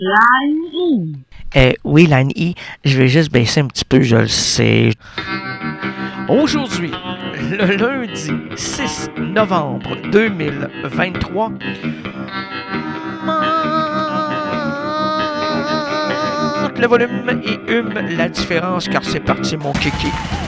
Line E. Oui, Line E, je vais juste baisser un petit peu, je le sais. Aujourd'hui, le lundi 6 novembre 2023, monte le volume et hume la différence car c'est parti mon kiki.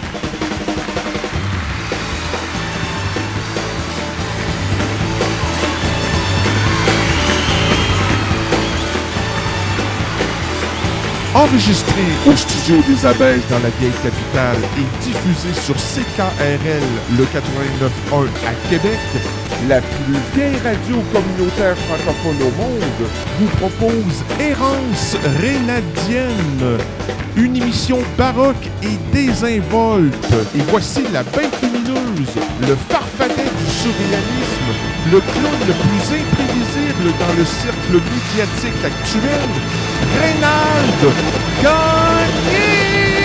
Enregistré au studio des Abeilles dans la vieille capitale et diffusé sur CKRL le 89.1 à Québec, la plus vieille radio communautaire francophone au monde vous propose Errance Rénadienne, une émission baroque et désinvolte. Et voici la bête lumineuse, le farfadet du surréalisme, le clown le plus imprévisible dans le cercle médiatique actuel, Reynald Gagné!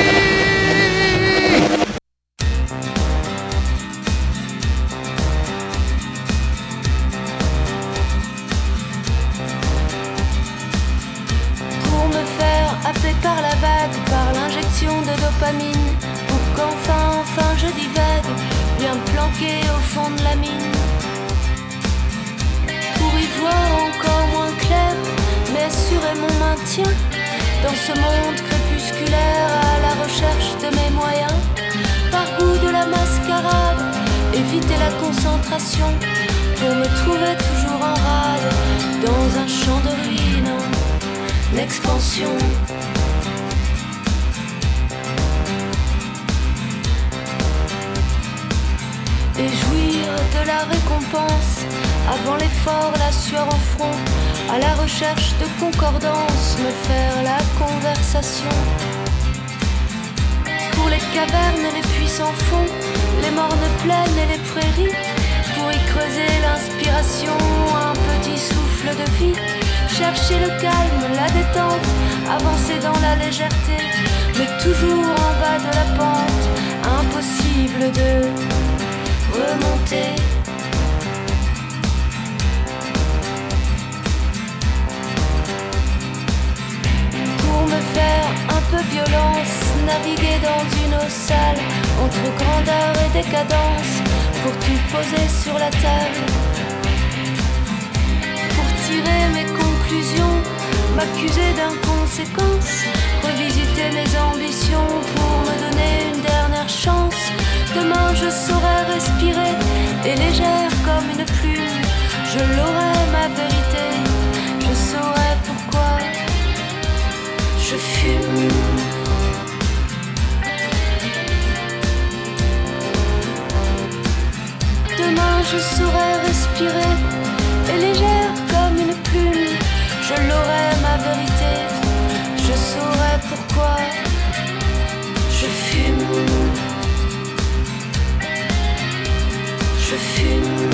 Pour me faire happer par la vague, par l'injection de dopamine, pour qu'enfin je divague, bien planqué au fond de la mine. Pour y voir encore moins clair, mais assurer mon maintien dans ce monde crépusculaire à la recherche de mes moyens. Par goût de la mascarade, éviter la concentration pour me trouver toujours en rade dans un champ de ruines, l'expansion. Et jouir de la récompense avant l'effort, la sueur au front, à la recherche de concordance, me faire la conversation. Pour les cavernes et les puits sans fond, les mornes plaines et les prairies, pour y creuser l'inspiration, un petit souffle de vie, chercher le calme, la détente, avancer dans la légèreté, mais toujours en bas de la pente, impossible de remonter. Pour me faire un peu violence, naviguer dans une eau sale, entre grandeur et décadence, pour tout poser sur la table. Pour tirer mes conclusions, m'accuser d'inconséquence, revisiter mes ambitions pour me donner une dernière chance. Demain je saurai respirer, et légère comme une plume, je l'aurai ma vérité, je saurai pourquoi je fume. Demain je saurai respirer, et légère comme une plume, je l'aurai ma vérité, je saurai pourquoi je fume. Je fume.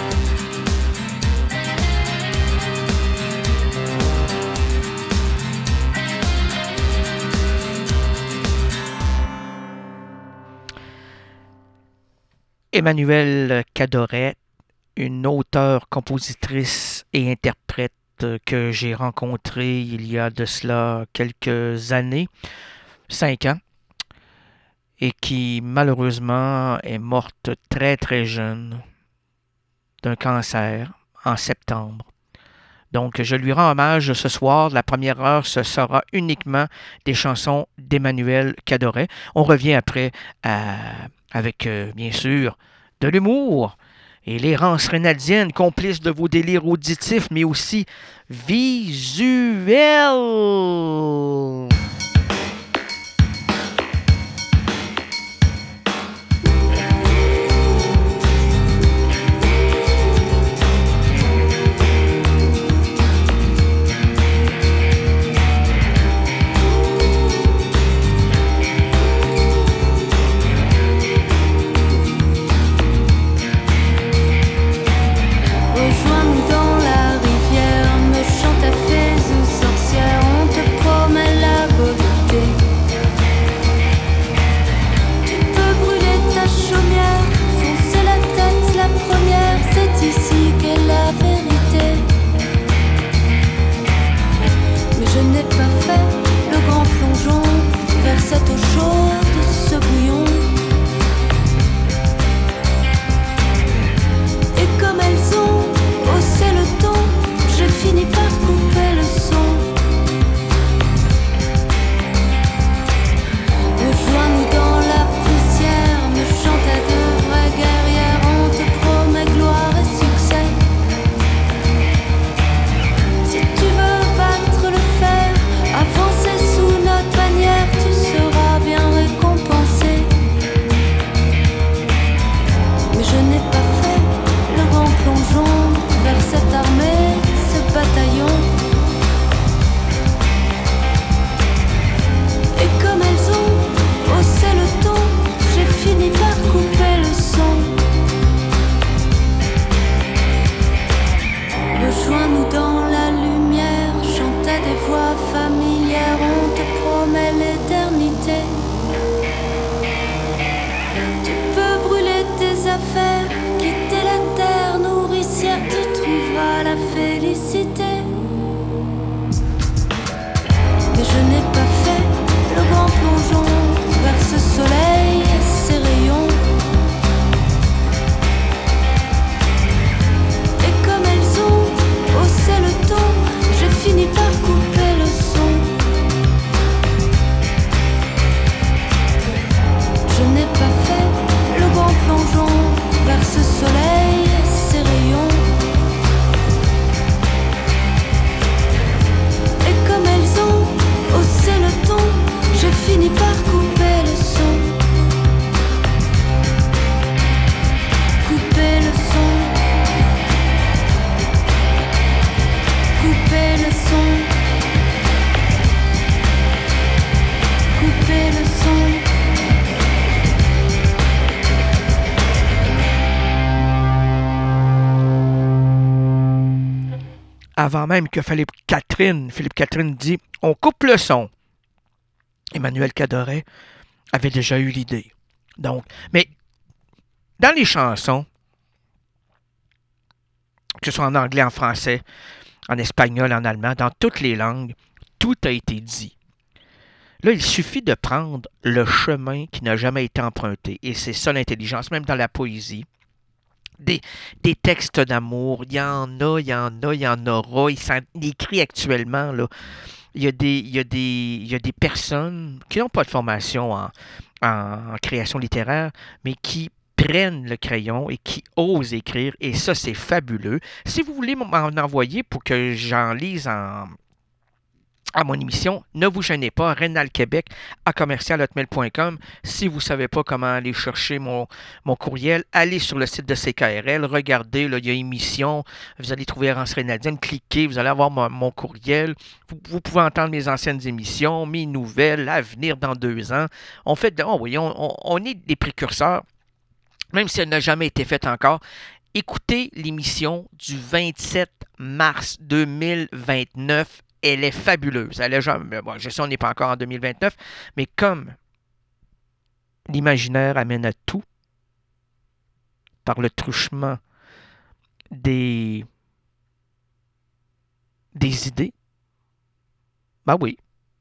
Emmanuelle Cadoret, une auteure, compositrice et interprète que j'ai rencontrée il y a de cela quelques années, 5 ans, et qui malheureusement est morte très très jeune d'un cancer en septembre. Donc je lui rends hommage ce soir. La première heure, ce sera uniquement des chansons d'Emmanuelle Cadoret. On revient après avec, bien sûr, de l'humour et l'errance rénadienne, complice de vos délires auditifs, mais aussi visuels. Rejoins-nous dans la rivière, me chante à fées ou sorcières, on te promène avant même que Philippe Catherine dit « On coupe le son ». Emmanuel Cadoret avait déjà eu l'idée. Donc, mais dans les chansons, que ce soit en anglais, en français, en espagnol, en allemand, dans toutes les langues, tout a été dit. Là, il suffit de prendre le chemin qui n'a jamais été emprunté. Et c'est ça l'intelligence, même dans la poésie. Des textes d'amour, il y en a, il y en aura. Il s'en écrit actuellement, là. Il y a des personnes qui n'ont pas de formation en création littéraire, mais qui prennent le crayon et qui osent écrire. Et ça, c'est fabuleux. Si vous voulez m'en envoyer pour que j'en lise à mon émission, ne vous gênez pas, Rénal-Québec à commercial@hotmail.com. Si vous ne savez pas comment aller chercher mon courriel, allez sur le site de CKRL, regardez, là, il y a émission, vous allez trouver Errance Rénadienne, cliquez, vous allez avoir mon courriel. Vous pouvez entendre mes anciennes émissions, mes nouvelles, l'avenir dans 2 ans. On est des précurseurs, même si elle n'a jamais été faite encore. Écoutez l'émission du 27 mars 2029. Elle est fabuleuse. Je sais, on n'est pas encore en 2029, mais comme l'imaginaire amène à tout, par le truchement des idées, oui,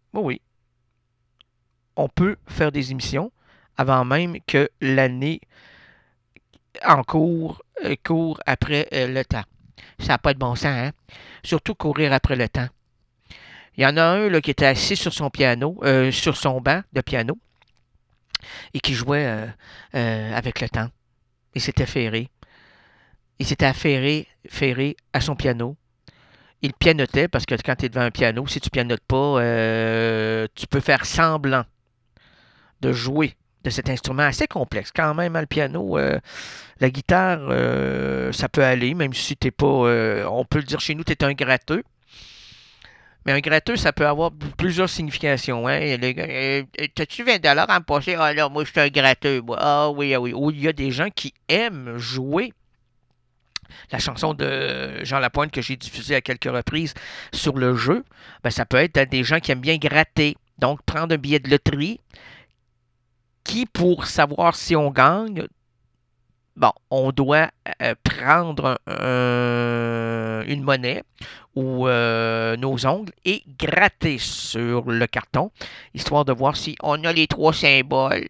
on peut faire des émissions avant même que l'année en court après le temps. Ça n'a pas de bon sens, hein? Surtout courir après le temps. Il y en a un là, qui était assis sur son piano, sur son banc de piano, et qui jouait avec le temps. Il s'était ferré. Il s'était affairé à son piano. Il pianotait, parce que quand tu es devant un piano, si tu ne pianotes pas, tu peux faire semblant de jouer de cet instrument assez complexe. Quand même, le piano, la guitare, ça peut aller, même si tu n'es pas... on peut le dire chez nous, tu es un gratteux. Mais un gratteux, ça peut avoir plusieurs significations. Hein? T'as-tu 20$ à me passer? Ah là, moi, je suis un gratteux. Moi. Ah oui. Ou il y a des gens qui aiment jouer la chanson de Jean Lapointe que j'ai diffusée à quelques reprises sur le jeu. Ben, ça peut être des gens qui aiment bien gratter. Donc, prendre un billet de loterie qui, pour savoir si on gagne, on doit prendre une monnaie ou nos ongles et gratter sur le carton, histoire de voir si on a les 3 symboles.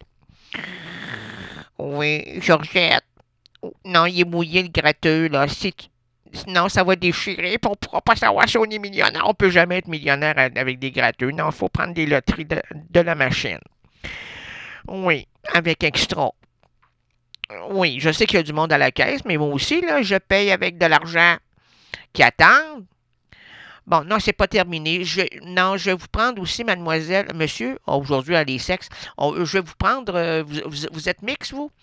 Oui, Georgette. Non, il est mouillé le gratteux, là. Sinon, ça va déchirer, puis on ne pourra pas savoir si on est millionnaire. On ne peut jamais être millionnaire avec des gratteux. Non, il faut prendre des loteries de la machine. Oui, avec extra. Oui, je sais qu'il y a du monde à la caisse, mais moi aussi, là, je paye avec de l'argent qui attend. Bon, non, c'est pas terminé. Je vais vous prendre aussi, mademoiselle, monsieur, aujourd'hui, à les sexes. Je vais vous prendre, vous êtes mix, vous?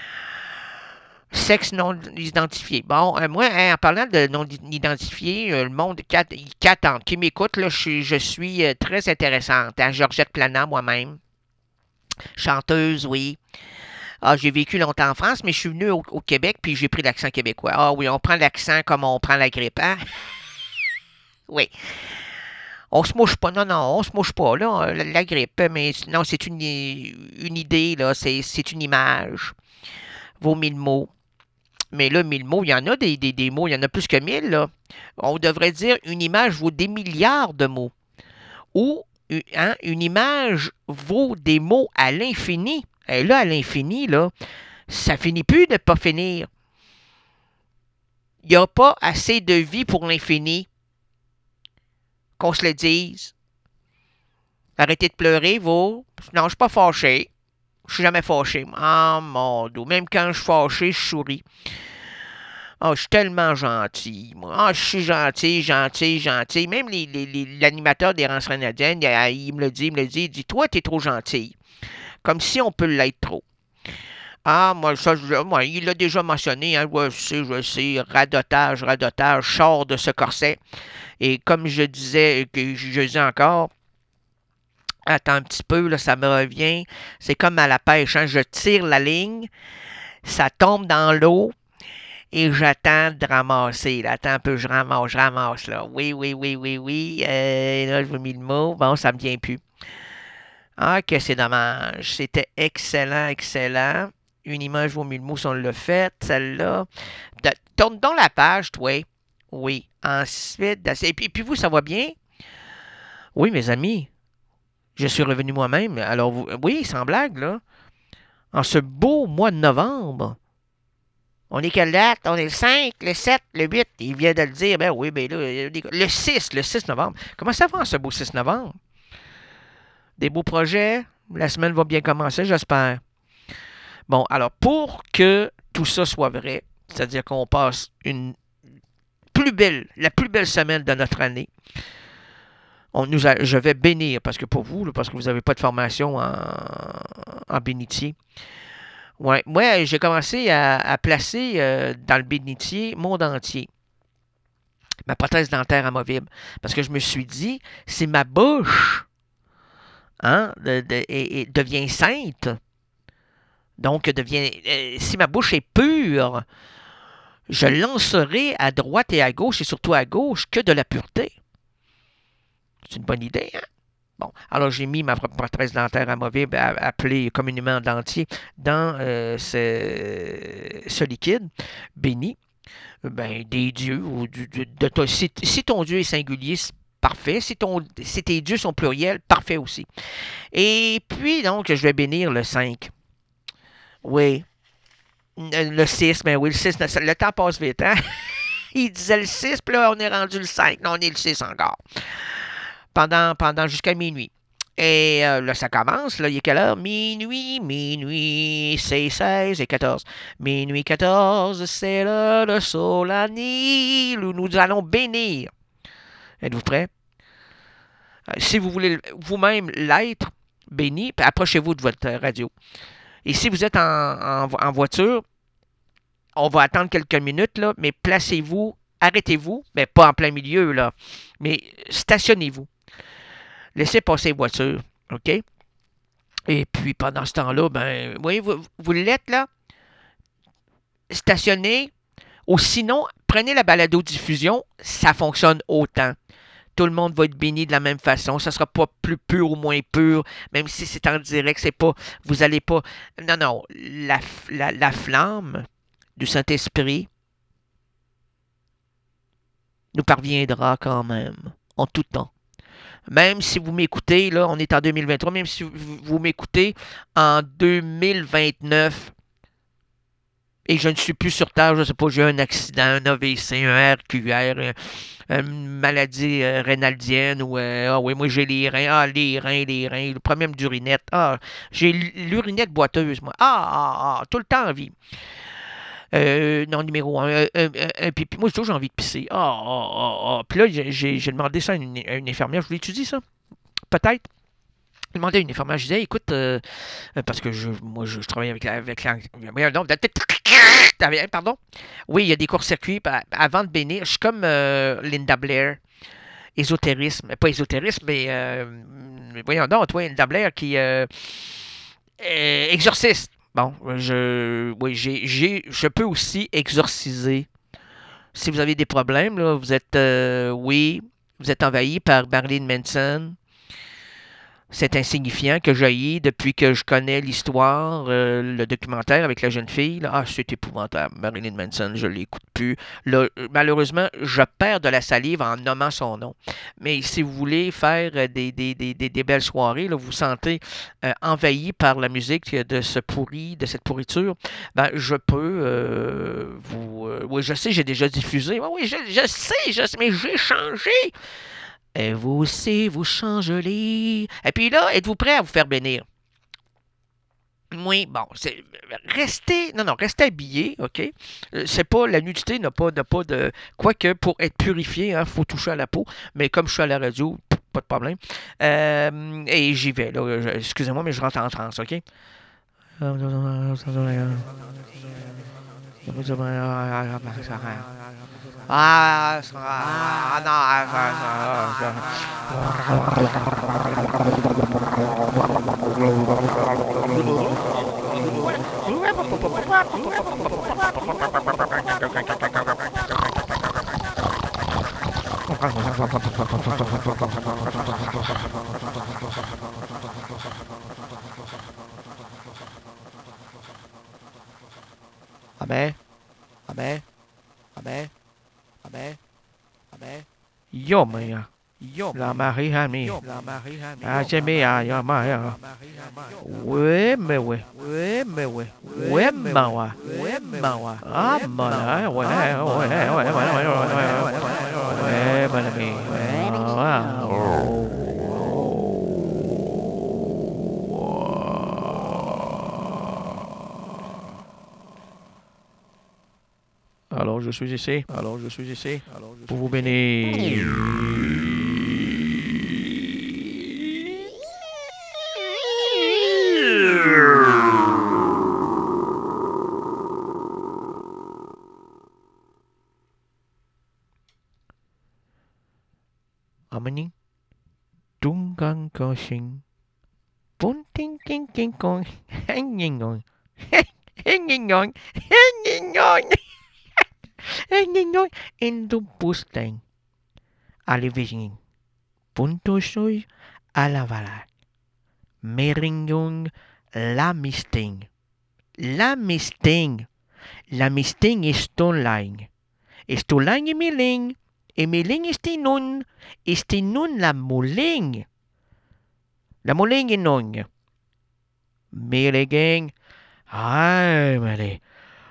Sexe non identifié. Bon, moi, en parlant de non identifié, le monde qui attend, qui m'écoute, là, je suis très intéressante. Hein? Georgette Plana, moi-même. Chanteuse, oui. Ah, j'ai vécu longtemps en France, mais je suis venu au Québec, puis j'ai pris l'accent québécois. Ah oui, on prend l'accent comme on prend la grippe, hein? Oui. On se mouche pas, non, on se mouche pas, là, la grippe, mais non, c'est une idée, là, c'est une image. Vaut 1000 mots. Mais là, 1000 mots, il y en a des mots, il y en a plus que 1000, là. On devrait dire une image vaut des milliards de mots. Ou, une image vaut des mots à l'infini. Et là, à l'infini, là, ça finit plus de ne pas finir. Il n'y a pas assez de vie pour l'infini. Qu'on se le dise. Arrêtez de pleurer, vous. Non, je ne suis pas fâché. Je suis jamais fâché. Ah, mon Dieu. Même quand je suis fâché, je souris. Ah, je suis tellement gentil, moi. Ah, je suis gentil. Même l'animateur d'Errance Rénadienne, il me le dit, il dit, toi, t'es trop gentil. Comme si on peut l'être trop. Ah, moi, il l'a déjà mentionné, hein, je sais, radotage, sort de ce corset. Et comme je disais encore, attends un petit peu, là, ça me revient, c'est comme à la pêche, hein, je tire la ligne, ça tombe dans l'eau, et j'attends de ramasser. Là. Attends un peu, je ramasse, là. Oui. Là, je vous mis le mot. Bon, ça me vient plus. Ah, que c'est dommage. C'était excellent. Une image vaut mille mots si on l'a fait, celle-là. Tourne donc la page, toi. Oui. Ensuite, et puis vous, ça va bien? Oui, mes amis. Je suis revenu moi-même. Alors, oui, sans blague, là. En ce beau mois de novembre. On est quelle date? On est le 5, le 7, le 8. Il vient de le dire. Ben oui, ben là, le 6 novembre. Comment ça va en ce beau 6 novembre? Des beaux projets? La semaine va bien commencer, j'espère. Bon, alors, pour que tout ça soit vrai, c'est-à-dire qu'on passe la plus belle semaine de notre année, je vais bénir, parce que pour vous, parce que vous n'avez pas de formation en bénitier. Ouais, moi, j'ai commencé à placer dans le bénitier monde entier ma prothèse dentaire amovible. Parce que je me suis dit, si ma bouche devient sainte, donc si ma bouche est pure, je lancerai à droite et à gauche, et surtout à gauche, que de la pureté. C'est une bonne idée, hein? Bon, alors j'ai mis ma prothèse dentaire amovible, appelée communément dentier, dans ce liquide béni. Ben, des dieux, si ton Dieu est singulier, c'est parfait. Si tes dieux sont pluriels, parfait aussi. Et puis, donc, je vais bénir le 5. Oui. Le 6, ben oui, le 6, le temps passe vite, hein? Il disait le 6, puis là, on est rendu le 5. Non, on est le 6 encore. Pendant jusqu'à minuit. Et là, ça commence. Là, il est quelle heure? Minuit, c'est 16 et 14. Minuit 14, c'est l'heure de Solani. Nous allons bénir. Êtes-vous prêts? Si vous voulez vous-même l'être, béni, approchez-vous de votre radio. Et si vous êtes en voiture, on va attendre quelques minutes, là, mais placez-vous, arrêtez-vous, mais pas en plein milieu, là, mais stationnez-vous. Laissez passer les voitures, OK? Et puis, pendant ce temps-là, ben, oui, vous l'êtes, là, stationnez, ou sinon, prenez la balado-diffusion, ça fonctionne autant. Tout le monde va être béni de la même façon. Ça ne sera pas plus pur ou moins pur, même si c'est en direct, c'est pas, vous n'allez pas... Non, la flamme du Saint-Esprit nous parviendra quand même, en tout temps. Même si vous m'écoutez, là, on est en 2023, même si vous m'écoutez en 2029 et je ne suis plus sur Terre, je ne sais pas, j'ai eu un accident, un AVC, un RQR, une maladie rénaldienne, ou oui, moi j'ai les reins, les reins, le problème d'urinette, j'ai l'urinette boiteuse, moi, tout le temps en vie. Non, numéro 1. Puis moi, j'ai toujours envie de pisser. Puis là, j'ai demandé ça à une infirmière. Je voulais étudier ça. Peut-être. J'ai demandé à une infirmière. Je disais, écoute, parce que moi, je travaille avec pardon. Oui, il y a des courts-circuits. Avant de bénir, je suis comme Linda Blair. Ésotérisme. Pas ésotérisme, mais voyons donc, toi, Linda Blair qui exorciste. Bon, je peux aussi exorciser. Si vous avez des problèmes, là, vous êtes envahi par Marilyn Manson. C'est insignifiant que j'aille depuis que je connais l'histoire, le documentaire avec la jeune fille. Là, c'est épouvantable. Marilyn Manson, je ne l'écoute plus. Là, malheureusement, je perds de la salive en nommant son nom. Mais si vous voulez faire des belles soirées, là, vous vous sentez envahi par la musique de cette pourriture, ben, je peux oui, je sais, j'ai déjà diffusé. Oui, je sais, mais j'ai changé. Et vous aussi, vous changelez. Et puis là, êtes-vous prêts à vous faire bénir? Oui, bon, restez habillé, OK? C'est pas, la nudité n'a pas de... Quoique, pour être purifié, il faut toucher à la peau. Mais comme je suis à la radio, pas de problème. Et j'y vais, là. Excusez-moi, mais je rentre en transe, OK? Amen. Amen. Amen. Amen. Amen. Yo, man. Yo, la Marie-Ami. Ah, j'ai mis à Yama. Oui, mais oui. Oui, mais oui. Oui, mais ouais. Oui, mais ouais. Ah, mon ouais, ouais, ouais, mon ami. Alors, je suis ici. Alors, je suis ici. Pour vous bénir. Amani. Tungang kosing. Punting king king kong. Hanging on. Hanging on. Hanging on. Hanging on. Indo pustang. Aliving. Punto soy alavala. Meringong la misting. La misting. La misting is tonline. Istulang imiling. Imiling istinun la muling. La muling inong. Miliging. Ay, mali.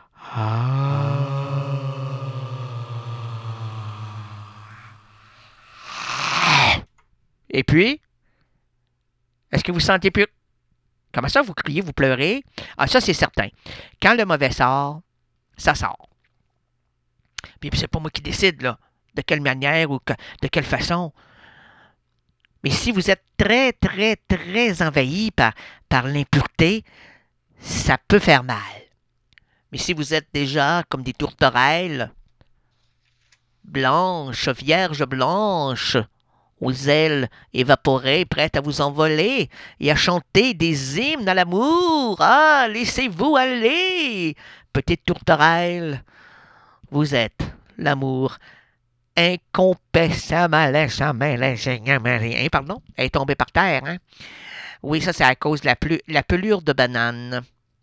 Et puis, est-ce que vous sentez plus? Comment ça, vous criez, vous pleurez? Ah, ça, c'est certain. Quand le mauvais sort, ça sort. Puis c'est pas moi qui décide, là, de quelle manière ou de quelle façon. Mais si vous êtes très, très, très envahi par l'impureté, ça peut faire mal. Mais si vous êtes déjà comme des tourterelles, blanches, vierges blanches, aux ailes évaporées, prêtes à vous envoler et à chanter des hymnes à l'amour. Ah, laissez-vous aller, petite tourterelle. Vous êtes l'amour incompensable. Pardon, elle est tombée par terre. Hein? Oui, ça, c'est à cause de la pelure de banane.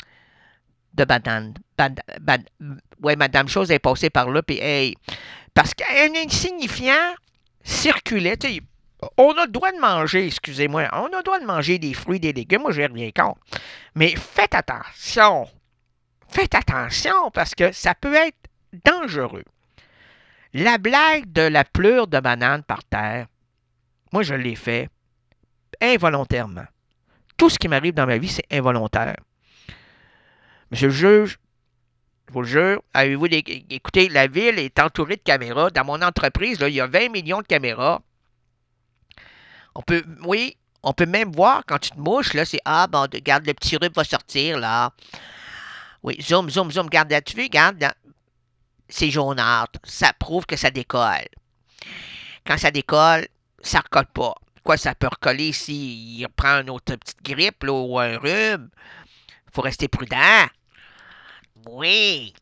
Ouais, Madame Chose est passée par là, puis hey, parce qu'un insignifiant circulait, tu sais, on a le droit de manger, excusez-moi, on a le droit de manger des fruits, des légumes, moi j'ai rien contre. Mais faites attention, parce que ça peut être dangereux. La blague de la pleure de banane par terre, moi je l'ai fait involontairement. Tout ce qui m'arrive dans ma vie, c'est involontaire. Monsieur le juge, je vous le jure, avez-vous écoutez, la ville est entourée de caméras. Dans mon entreprise, là, il y a 20 millions de caméras. On peut même voir quand tu te mouches, là, c'est bon, regarde, le petit rub va sortir, là. Oui, zoom, regarde là-dessus, regarde, là. C'est jaunâtre. Ça prouve que ça décolle. Quand ça décolle, ça ne recolle pas. Quoi, ça peut recoller s'il reprend une autre petite grippe, là, ou un rhume. Il faut rester prudent. Oui.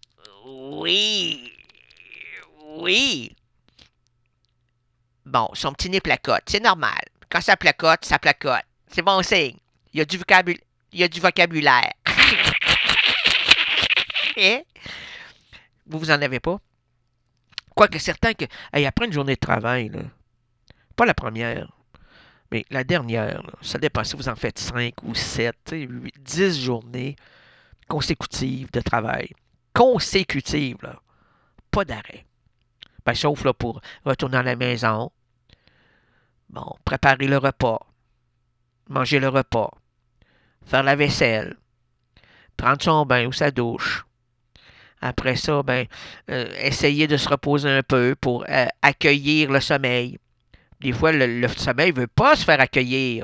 Bon, son petit nez placote. C'est normal. Quand ça placote, ça placote. C'est bon signe. Il y a du vocabulaire. Et vous en avez pas? Quoique certain que, après une journée de travail, là, pas la première, mais la dernière, là, ça dépend si vous en faites 5 ou 7, 10 journées consécutives de travail. Consécutives, là. Pas d'arrêt. Ben, sauf là, pour retourner à la maison. Bon, préparer le repas. Manger le repas. Faire la vaisselle. Prendre son bain ou sa douche. Après ça, essayer de se reposer un peu pour accueillir le sommeil. Des fois, le sommeil ne veut pas se faire accueillir.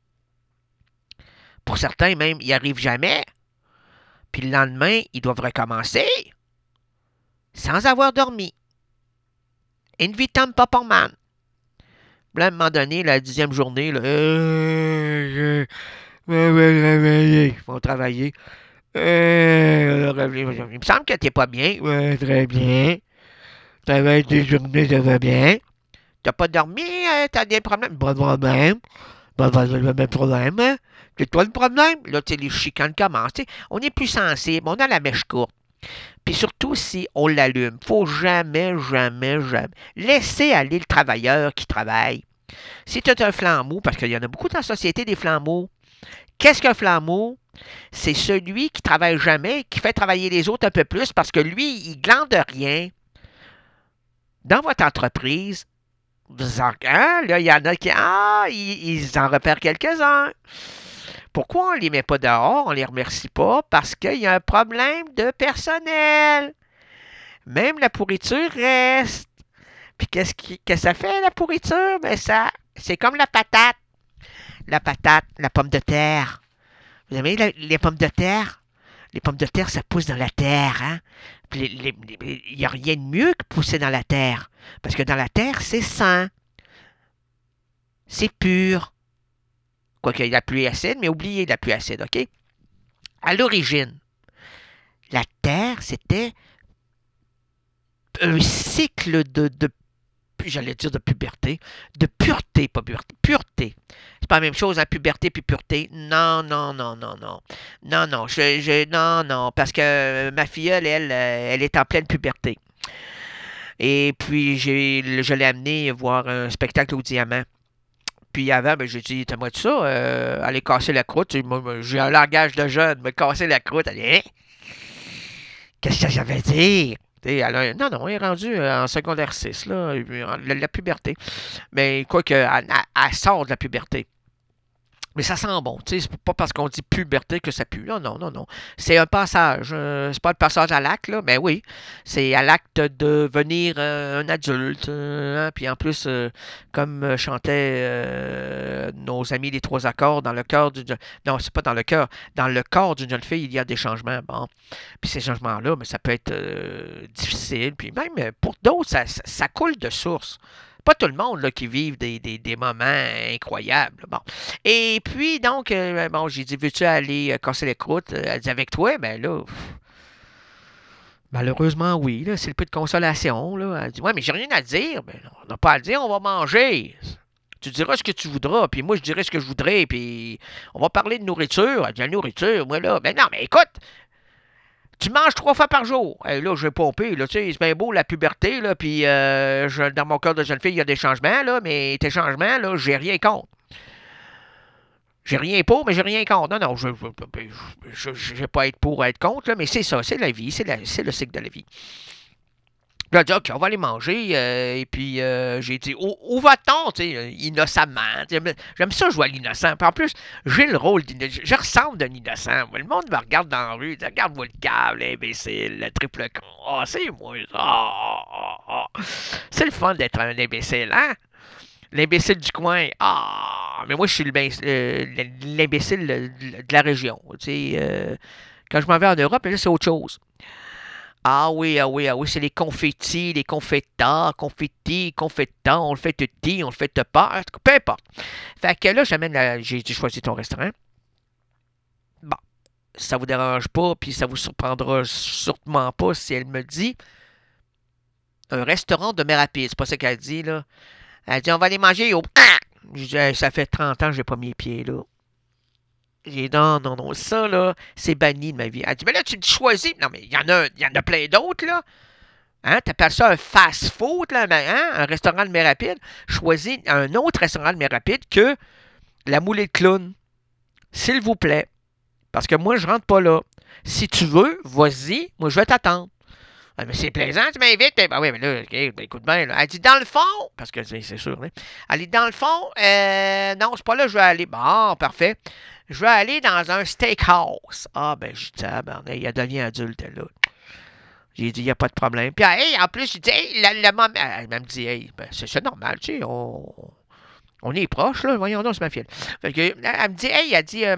Pour certains, même, ils n'y arrivent jamais. Puis le lendemain, ils doivent recommencer sans avoir dormi. In vitam papaman. Là, à un moment donné, la 10e journée, là, ils vont travailler. Il me semble que t'es pas bien. Ouais, très bien. Ça va être des journées, ça va bien. T'as pas dormi, t'as des problèmes? Pas de problème. Pas de problème, hein? C'est toi le problème? Là, tu sais, les chicanes commencent. T'sais, on est plus sensible, on a la mèche courte. Puis surtout si on l'allume, faut jamais, jamais, jamais laisser aller le travailleur qui travaille. Si tu as un flambeau, parce qu'il y en a beaucoup dans la société des flambeaux, qu'est-ce qu'un flambeau? C'est celui qui travaille jamais, qui fait travailler les autres un peu plus parce que lui, il glande rien. Dans votre entreprise, là, il y en a qui, ils en repèrent quelques-uns. Pourquoi on ne les met pas dehors, on ne les remercie pas? Parce qu'il y a un problème de personnel. Même la pourriture reste. Puis qu'est-ce que ça fait, la pourriture? Ben c'est comme la patate. La patate, la pomme de terre. Vous avez les pommes de terre? Les pommes de terre, ça pousse dans la terre, hein? Puis il n'y a rien de mieux que pousser dans la terre. Parce que dans la terre, c'est sain. C'est pur. Quoique la pluie acide, mais oubliez la pluie acide, OK? À l'origine, la terre, c'était un cycle j'allais dire de puberté, de pureté, pas puberté, pureté. C'est pas la même chose, hein, puberté puis pureté. Non, non, non, non, non. Non, non, non, non, parce que ma filleule, elle est en pleine puberté. Et puis, je l'ai amenée voir un spectacle au diamant. Puis avant, ben, j'ai dit, t'as moi de ça, aller casser la croûte. Moi, j'ai un langage de jeune, me casser la croûte. Elle dit, hein? Qu'est-ce que ça veut dire? Non, non, elle est rendue en secondaire 6, là, la puberté. Mais quoi que, elle sort de la puberté. Mais ça sent bon, tu sais, c'est pas parce qu'on dit puberté que ça pue. Non, non, non, non. C'est un passage. C'est pas le passage à l'acte, là, mais oui. C'est à l'acte de devenir un adulte. Hein, puis en plus, comme chantaient nos amis les trois accords, dans le cœur d'une... Non, c'est pas dans le cœur. Dans le corps d'une jeune fille, il y a des changements. Bon. Puis ces changements-là, mais ça peut être difficile. Puis même, pour d'autres, ça coule de source. Pas tout le monde là, qui vit des moments incroyables. Bon. Et puis, donc, bon, j'ai dit, veux-tu aller casser les croûtes? Elle dit, avec toi? Ben là, malheureusement, oui. Là, c'est le peu de consolation. Là. Elle dit, ouais, mais j'ai rien à dire. Ben, on n'a pas à dire, on va manger. Tu diras ce que tu voudras, puis moi, je dirai ce que je voudrais, puis on va parler de nourriture. Elle dit, la nourriture, moi, là. Ben non, mais écoute! Tu manges 3 fois par jour. Hey, là, je vais pomper. Là, tu sais, c'est bien beau la puberté, là, puis dans mon cœur de jeune fille, il y a des changements, là, mais tes changements, là, j'ai rien contre. J'ai rien pour, mais j'ai rien contre. Non, non, je ne vais pas être pour être contre, là, mais c'est ça, c'est la vie, c'est le cycle de la vie. Puis elle a dit, OK, on va aller manger. Et puis, j'ai dit, où va-t-on? Innocemment. J'aime ça jouer à l'innocent. Puis en plus, j'ai le rôle d'innocent. Je ressemble d'un innocent. Le monde me regarde dans la rue. Regarde-moi le câble, l'imbécile, le triple con. Ah, c'est moi. C'est le fun d'être un imbécile, hein? L'imbécile du coin. Ah, mais moi, je suis l'imbécile de la région. Quand je m'en vais en Europe, là, c'est autre chose. Ah oui, ah oui, ah oui, c'est les confettis, les confettas, confettis, confettants, on le fait tutti, on le fait pas, peu importe. Fait que là, j'ai choisi ton restaurant. Bon, ça vous dérange pas, puis ça vous surprendra sûrement pas si elle me dit un restaurant de mets rapide. C'est pas ça qu'elle dit, là. Elle dit, on va aller manger au... Je dis, hey, ça fait 30 ans que j'ai pas mis les pieds, là. J'ai dit, non, non, non, ça, là, c'est banni de ma vie. Elle dit, mais là, tu me dis choisis. Non, mais il y en a plein d'autres, là. Hein, t'appelles ça un fast-food, là, hein, un restaurant de mets rapide. Choisis un autre restaurant de mets rapide que la moulée de clown. S'il vous plaît. Parce que moi, je rentre pas là. Si tu veux, vas-y, moi, je vais t'attendre. Ah, mais c'est plaisant, tu m'invites. Ben oui, mais là, okay, ben, écoute bien. Là. Elle dit, dans le fond, parce que c'est sûr, hein, elle dit, dans le fond, non, c'est pas là que je vais aller. Bon, parfait. Je vais aller dans un steakhouse. Ah, ben, je dis, elle devient adulte, là. J'ai dit, il n'y a pas de problème. Puis, hey, en plus, j'ai dit, hey, la maman. Elle me dit, hey, ben, c'est normal, tu sais, on est proches, là. Voyons donc, c'est ma fille. Fait que, elle me dit, hey, elle dit,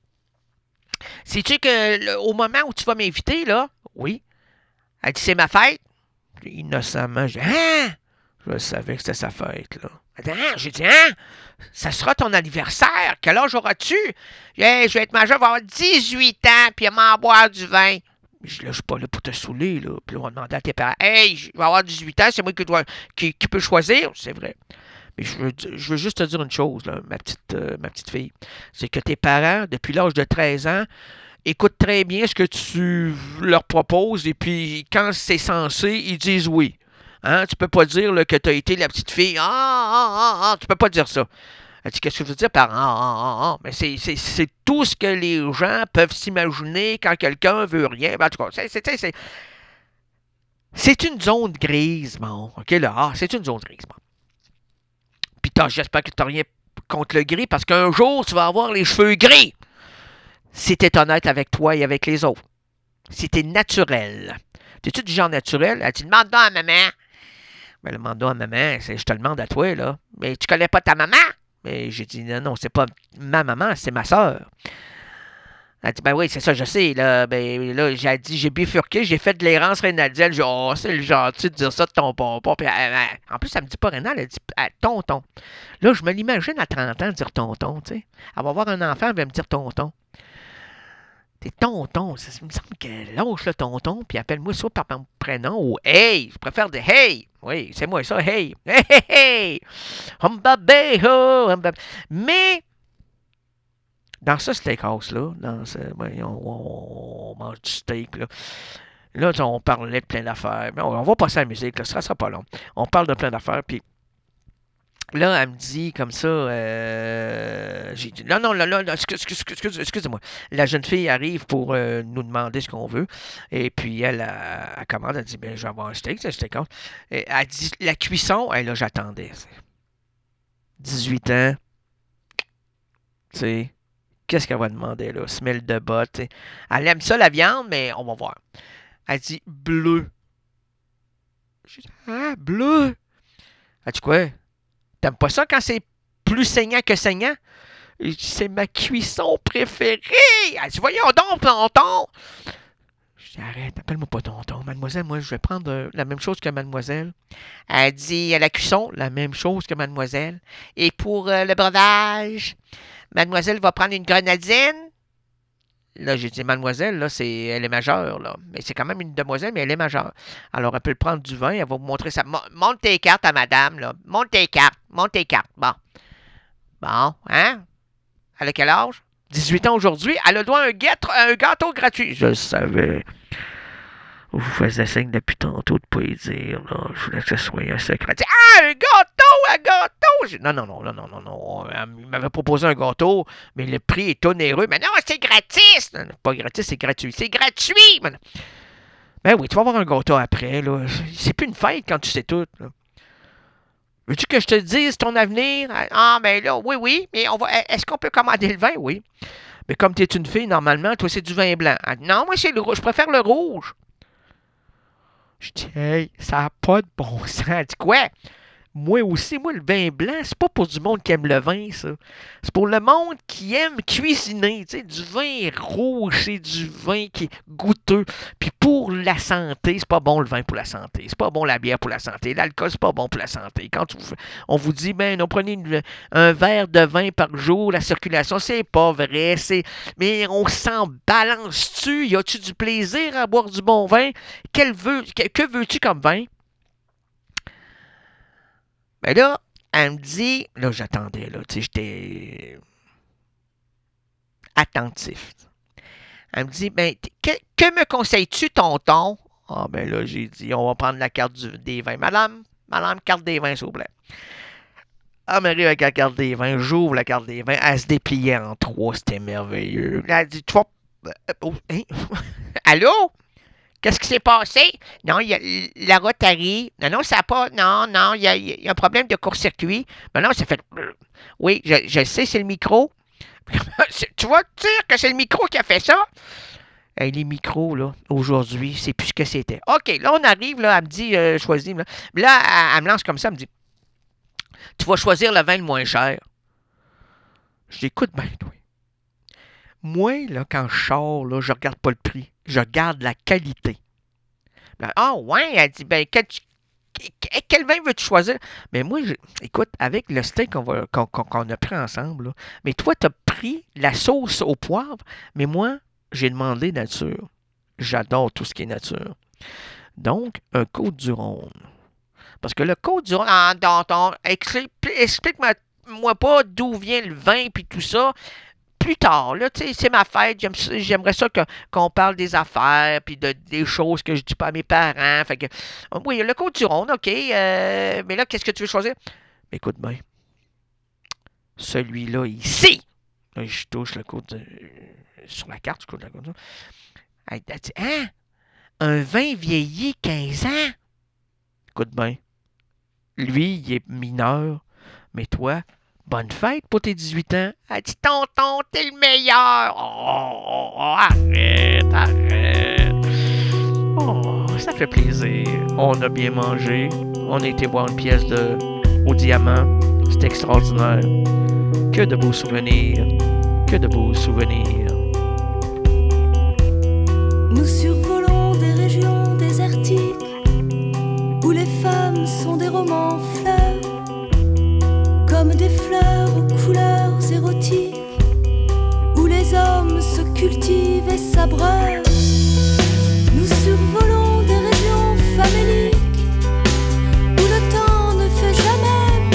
sais-tu que au moment où tu vas m'inviter, là, oui, elle dit, c'est ma fête. Innocemment, je dis, hein? Je savais que c'était sa fête, là. Elle dit, hein? J'ai dit, hein? Ça sera ton anniversaire. Quel âge auras-tu? Hey, je vais être majeur, je vais avoir 18 ans, puis elle m'en boire du vin. Je ne suis pas là pour te saouler, là. Puis là, on va demander à tes parents, hey, je vais avoir 18 ans, c'est moi qui peux choisir. C'est vrai. Mais je veux juste te dire une chose, là, ma petite fille. C'est que tes parents, depuis l'âge de 13 ans, écoutent très bien ce que tu leur proposes et puis quand c'est censé, ils disent oui. Hein? Tu peux pas dire là, que tu as été la petite fille. Tu peux pas dire ça. Elle dit, qu'est-ce que je veux dire par Mais c'est tout ce que les gens peuvent s'imaginer quand quelqu'un veut rien. Ben, en tout cas, c'est une zone grise, bon. OK, là, c'est une zone grise, bon. Puis j'espère que tu n'as rien contre le gris parce qu'un jour, tu vas avoir les cheveux gris. Si tu es honnête avec toi et avec les autres. Si tu es naturel. T'es-tu du genre naturel? Elle dit, demande donc à maman. Ben, demande donc à maman, je te le demande à toi, là. Mais tu connais pas ta maman? Mais j'ai dit, non, c'est pas ma maman, c'est ma soeur. Elle dit, ben oui, c'est ça, je sais, là. Ben là, j'ai dit, j'ai bifurqué, j'ai fait de l'errance rénalienne. J'ai dit, oh, c'est le gentil de dire ça de ton pompon. Puis, en plus, elle me dit pas rénal, elle dit tonton. Là, je me l'imagine à 30 ans dire tonton, tu sais. Elle va avoir un enfant, elle va me dire tonton. T'es tonton, ça me semble que lâche le tonton, puis appelle-moi soit par mon prénom ou hey, je préfère dire hey. Oui, c'est moi ça, hey. Hey, hey, hey. Mais, dans ce steakhouse-là, on mange du steak, là. Là, on parlait de plein d'affaires. Mais on va passer à la musique, là, ça sera pas long. On parle de plein d'affaires, puis là, elle me dit comme ça, j'ai dit, non, excusez-moi. La jeune fille arrive pour nous demander ce qu'on veut. Et puis, elle commande, elle dit, ben, je vais avoir un steak, c'est un steak. Et elle dit, la cuisson, et là, j'attendais. 18 ans, tu sais, qu'est-ce qu'elle va demander, là? Semelle de botte, tu sais. Elle aime ça, la viande, mais on va voir. Elle dit, bleu. J'ai dit, ah, bleu. Elle dit, quoi? T'aimes pas ça quand c'est plus saignant que saignant? C'est ma cuisson préférée. Elle dit, voyons donc, tonton. Je dis, arrête, appelle-moi pas tonton. Mademoiselle, moi, je vais prendre la même chose que mademoiselle. Elle dit, à la cuisson, la même chose que mademoiselle. Et pour le breuvage, mademoiselle va prendre une grenadine. Là, j'ai dit, mademoiselle, là, elle est majeure, là. Mais c'est quand même une demoiselle, mais elle est majeure. Alors, elle peut prendre du vin, elle va vous montrer ça. Monte tes cartes à madame, là. Monte tes cartes. Bon. Bon, hein? Elle a quel âge? 18 ans aujourd'hui. Elle a droit à un gâteau gratuit. Je le savais. Vous faisiez signe depuis tantôt de ne pas y dire, là. Je voulais que ce soit un secret. Ah, un gâteau! Non. Il m'avait proposé un gâteau, mais le prix est onéreux. Mais non, c'est gratis! Non, pas gratis, c'est gratuit. C'est gratuit! Ben oui, tu vas avoir un gâteau après, là. C'est plus une fête quand tu sais tout, là. Veux-tu que je te dise ton avenir? Ah, ben là, oui, mais est-ce qu'on peut commander le vin? Oui. Mais comme tu es une fille, normalement, toi, c'est du vin blanc. Elle dit, non, moi, c'est le rouge. Je préfère le rouge. Je dis, hey, ça n'a pas de bon sens. Elle dit, quoi? Moi aussi, le vin blanc, c'est pas pour du monde qui aime le vin, ça. C'est pour le monde qui aime cuisiner. Tu sais, du vin rouge, c'est du vin qui est goûteux. Puis pour la santé, c'est pas bon le vin pour la santé. C'est pas bon la bière pour la santé. L'alcool, c'est pas bon pour la santé. Quand on vous dit, ben, non, prenez un verre de vin par jour, la circulation, c'est pas vrai. Mais on s'en balance-tu? Y a-tu du plaisir à boire du bon vin? Que veux-tu comme vin? Ben là, elle me dit, là, j'attendais, là, tu sais, j'étais attentif. Elle me dit, ben, que me conseilles-tu, tonton? Ah, ben là, j'ai dit, on va prendre la carte des vins. Madame, carte des vins, s'il vous plaît. Elle m'arrive avec la carte des vins, j'ouvre la carte des vins, elle se dépliait en trois, c'était merveilleux. Là, elle dit, tu vas... hein? Allô? Qu'est-ce qui s'est passé? Non, il y a la Rotary. Non, ça n'a pas. Non, il y a un problème de court-circuit. Mais non, ça fait. Oui, je sais, c'est le micro. Tu vas te dire que c'est le micro qui a fait ça? Hey, les micros, là, aujourd'hui, c'est plus ce que c'était. OK, là, on arrive, là, elle me dit, choisis. Là, elle me lance comme ça, elle me dit, tu vas choisir le vin le moins cher. Je dis, écoute bien, toi. Moi, là, quand je sors, là, je regarde pas le prix. Je regarde la qualité. Ah, ouais, elle dit, ben, quel vin veux-tu choisir? Mais moi, écoute, avec le steak qu'on a pris ensemble, là, mais toi, tu as pris la sauce au poivre, mais moi, j'ai demandé nature. J'adore tout ce qui est nature. Donc, un Côte-du-Rhône. Parce que le Côte-du-Rhône, explique-moi pas d'où vient le vin puis tout ça. Plus tard, là, tu sais, c'est ma fête, j'aimerais ça qu'on parle des affaires, puis des choses que je dis pas à mes parents. Fait que, oui, le Côte-du-Rhône, OK, mais là, qu'est-ce que tu veux choisir? Écoute bien, celui-là ici, là, je touche le côte sur la carte, je touche la côte. Hein? Un vin vieilli 15 ans? Écoute bien, lui, il est mineur, mais toi, bonne fête pour tes 18 ans. Elle dit, tonton, t'es le meilleur. Oh, arrête. Oh, ça fait plaisir. On a bien mangé. On a été voir une pièce au diamant. C'était extraordinaire. Que de beaux souvenirs. Que de beaux souvenirs. Nous survolons des régions désertiques où les femmes sont des romans fleurs, comme des fleurs aux couleurs érotiques, où les hommes se cultivent et s'abreuvent. Nous survolons des régions faméliques, où le temps ne fait jamais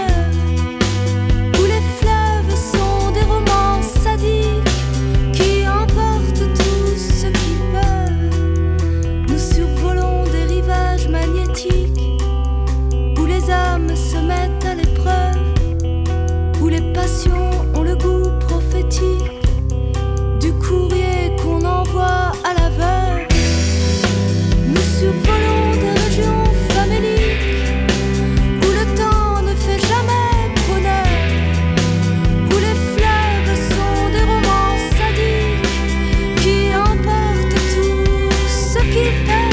bonheur, où les fleuves sont des romans sadiques qui emportent tout ce qu'ils peuvent. Nous survolons des rivages magnétiques, où les âmes se mettent à l'épreuve, où les passions ont le goût prophétique du courrier qu'on envoie à l'aveugle. Nous survolons des régions faméliques, où le temps ne fait jamais bonheur, où les fleuves sont des romans sadiques qui emportent tout ce qu'ils peuvent.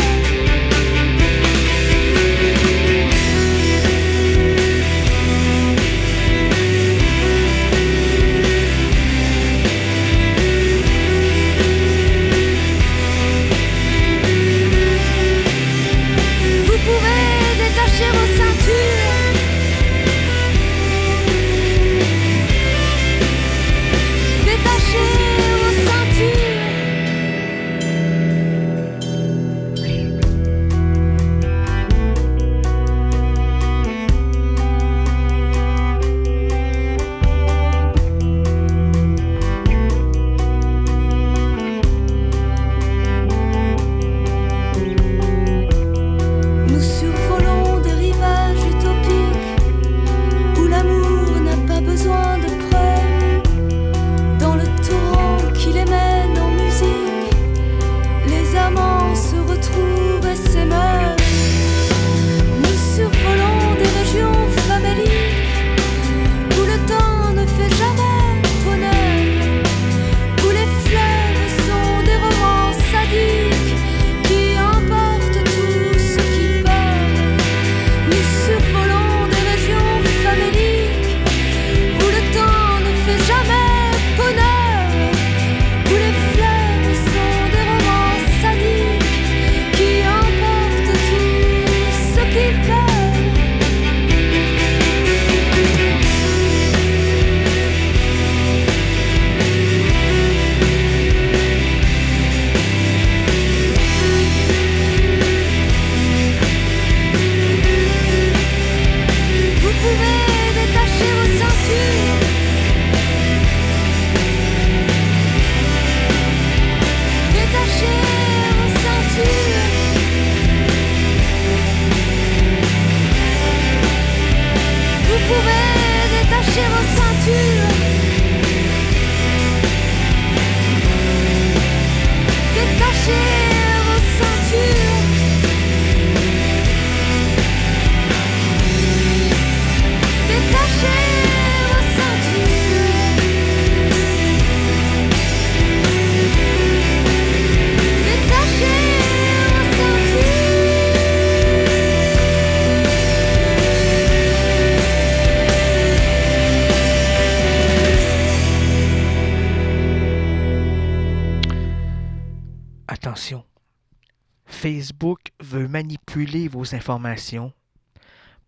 Attention, Facebook veut manipuler vos informations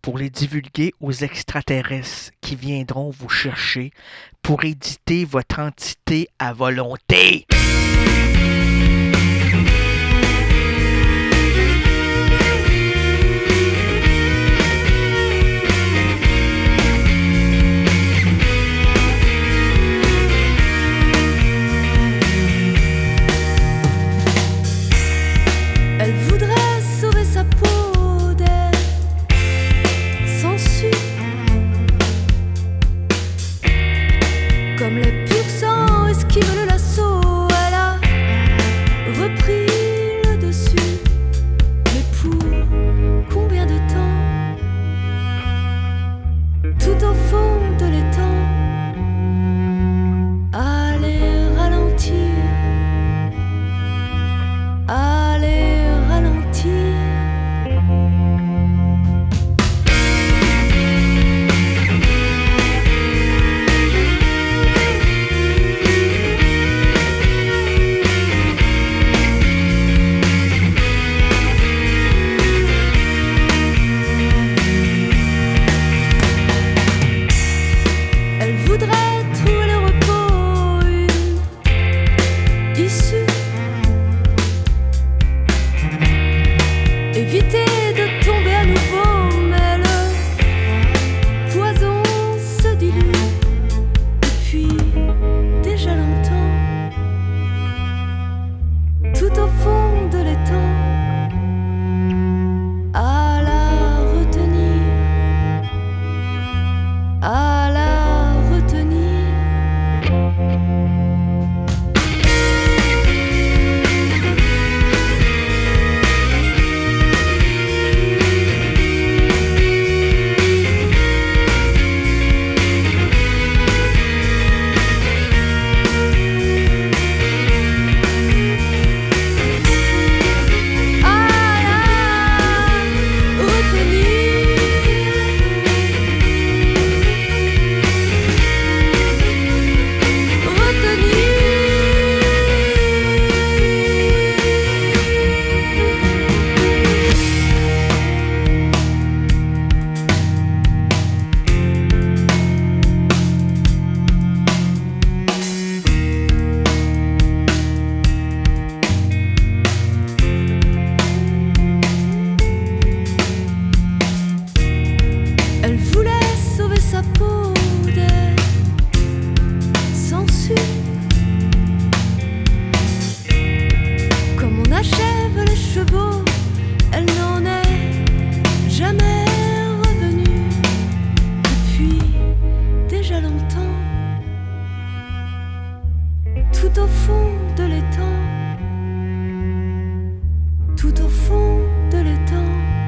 pour les divulguer aux extraterrestres qui viendront vous chercher pour éditer votre entité à volonté. Elle voudrait sauver sa peau d'elle, s'ensuit. Comme les purs sangs esquivent le lasso, elle a repris le dessus. Mais pour combien de temps? Tout au fond de l'étang, allez ralentir, allez ralentir. Elle voudrait trouver le repos, une issue. Éviter de tomber à nouveau, mais le poison se dilue depuis déjà longtemps. Tout au fond de l'étang, à la retenir, à la retenir. Elle voulait sauver sa peau d'elle, s'ensuit. Comme on achève les chevaux, elle n'en est jamais revenue depuis déjà longtemps. Tout au fond de l'étang, tout au fond de l'étang.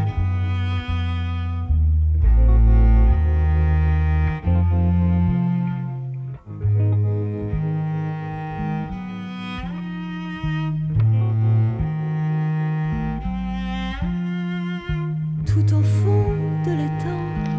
Tout au fond de l'étang.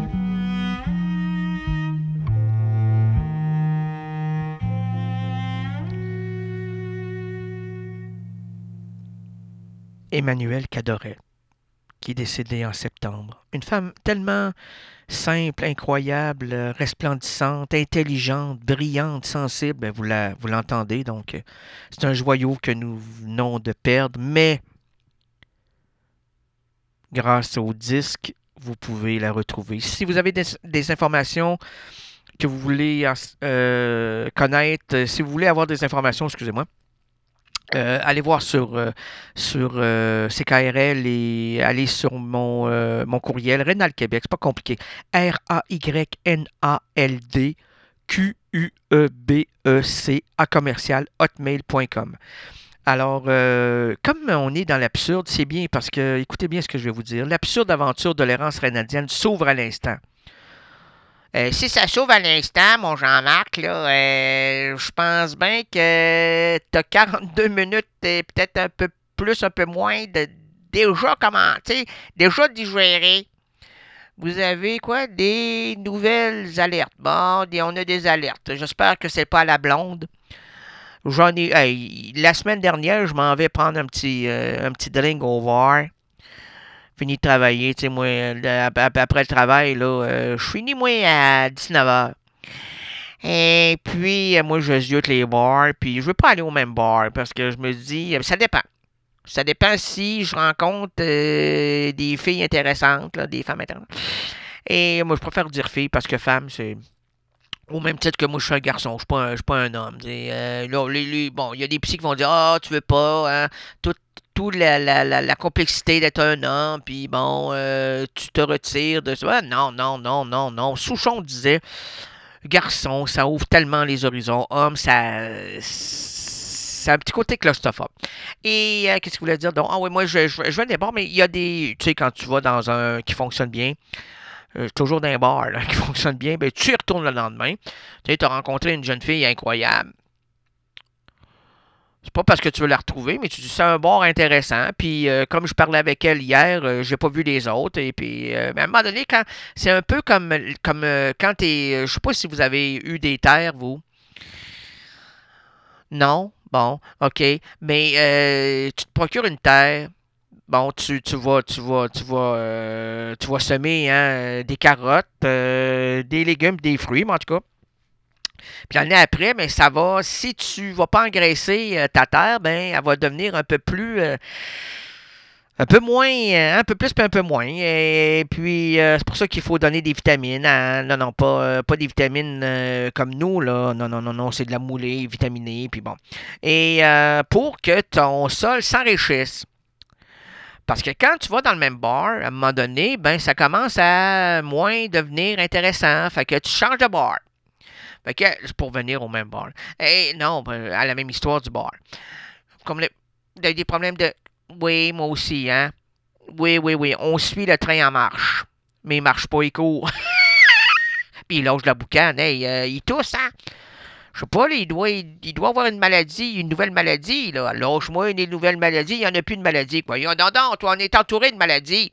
Emmanuelle Cadoret, qui est décédée en septembre. Une femme tellement simple, incroyable, resplendissante, intelligente, brillante, sensible. Ben, vous l'entendez, donc c'est un joyau que nous venons de perdre, mais grâce au disque, vous pouvez la retrouver. Si vous avez des informations que vous voulez connaître, si vous voulez avoir des informations, excusez-moi, allez voir sur CKRL et allez sur mon courriel, Rénal Québec, c'est pas compliqué. RAYNALD QUEBEC@hotmail.com. Alors, comme on est dans l'absurde, c'est bien parce que, écoutez bien ce que je vais vous dire, l'absurde aventure de l'errance rénadienne s'ouvre à l'instant. Si ça s'ouvre à l'instant, mon Jean-Marc, là, je pense bien que tu as 42 minutes et peut-être un peu plus, un peu moins de déjà commencé, déjà digéré. Vous avez quoi? Des nouvelles alertes. Bon, on a des alertes. J'espère que c'est pas la blonde. J'en ai. La semaine dernière, je m'en vais prendre un petit drink au bar. Fini de travailler, tu sais, moi, après le travail, là, je finis, moi, à 19h. Et puis, moi, je ziote les bars, puis je veux pas aller au même bar, parce que je me dis, ça dépend. Ça dépend si je rencontre des filles intéressantes, là, des femmes intéressantes. Et moi, je préfère dire fille, parce que femme, c'est au même titre que moi, je suis un garçon, je suis pas un homme. Là, bon, il y a des psys qui vont dire, ah, tu veux pas, hein, tout la complexité d'être un homme, puis bon, tu te retires de ça. Ah, non, non, non, non, non. Souchon disait, garçon, ça ouvre tellement les horizons. Homme, ça. C'est un petit côté claustrophobe. Et qu'est-ce que je voulais dire? Donc, ah oui, moi, je vais des bars, mais il y a des. Tu sais, quand tu vas dans un qui fonctionne bien, toujours dans un bar là, qui fonctionne bien, ben, tu y retournes le lendemain. Tu sais, tu as rencontré une jeune fille incroyable. C'est pas parce que tu veux la retrouver, mais tu dis c'est un bar intéressant. Puis comme je parlais avec elle hier, j'ai pas vu les autres. Et puis, mais à un moment donné, quand c'est un peu comme quand t'es. Je sais pas si vous avez eu des terres, vous. Non? Bon, OK. Mais tu te procures une terre. Bon, tu vas semer hein, des carottes, des légumes, des fruits, mais en tout cas. Puis l'année après, ben, ça va, si tu vas pas engraisser ta terre, ben, elle va devenir un peu moins, un peu plus puis un peu moins. Et puis, c'est pour ça qu'il faut donner des vitamines. Hein. Non, non, pas des vitamines comme nous, là. Non, non, non, non, c'est de la moulée vitaminée, puis bon. Et pour que ton sol s'enrichisse. Parce que quand tu vas dans le même bar, à un moment donné, ben, ça commence à moins devenir intéressant. Fait que tu changes de bar. Fait que c'est pour venir au même bar. Et non, à la même histoire du bar. Comme des problèmes de. Oui, moi aussi, hein. Oui, oui, oui. On suit le train en marche. Mais il marche pas, il court. Puis il lâche la boucane. Hey, il tousse, hein. Je sais pas, là, il doit avoir une maladie, une nouvelle maladie, là. Lâche-moi une nouvelle maladie, il n'y en a plus de maladie, quoi. Non, non, toi, on est entouré de maladies.